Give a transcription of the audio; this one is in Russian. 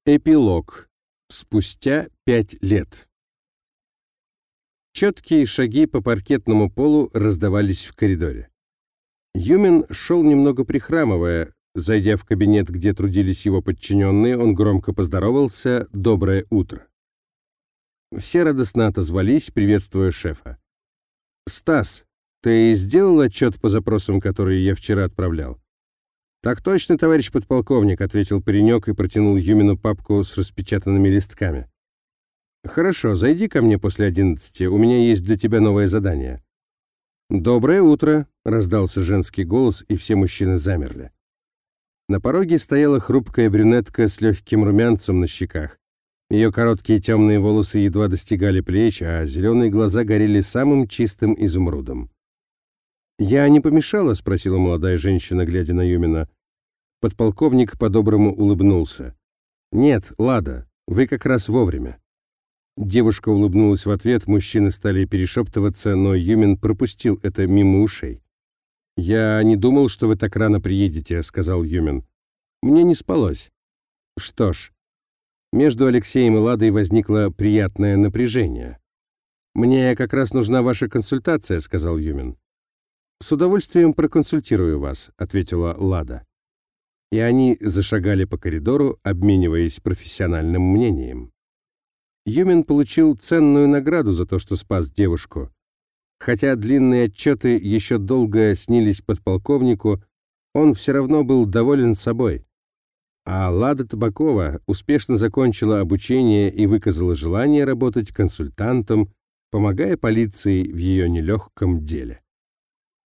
Эпилог. Спустя 5 лет. Четкие шаги по паркетному полу раздавались в коридоре. Юмин шел немного прихрамывая. Зайдя в кабинет, где трудились его подчиненные, он громко поздоровался: «Доброе утро». Все радостно отозвались, приветствуя шефа. «Стас, ты сделал отчет по запросам, которые я вчера отправлял?» «Так точно, товарищ подполковник», — ответил паренек и протянул Юмину папку с распечатанными листками. «Хорошо, зайди ко мне после 11, у меня есть для тебя новое задание». «Доброе утро», — раздался женский голос, и все мужчины замерли. На пороге стояла хрупкая брюнетка с легким румянцем на щеках. Ее короткие темные волосы едва достигали плеч, а зеленые глаза горели самым чистым изумрудом. «Я не помешала?» — спросила молодая женщина, глядя на Юмина. Подполковник по-доброму улыбнулся. «Нет, Лада, вы как раз вовремя». Девушка улыбнулась в ответ, мужчины стали перешептываться, но Юмин пропустил это мимо ушей. «Я не думал, что вы так рано приедете», — сказал Юмин. «Мне не спалось». «Что ж». Между Алексеем и Ладой возникло приятное напряжение. «Мне как раз нужна ваша консультация», — сказал Юмин. «С удовольствием проконсультирую вас», — ответила Лада. И они зашагали по коридору, обмениваясь профессиональным мнением. Юмин получил ценную награду за то, что спас девушку. Хотя длинные отчеты еще долго снились подполковнику, он все равно был доволен собой. А Лада Табакова успешно закончила обучение и выказала желание работать консультантом, помогая полиции в ее нелегком деле.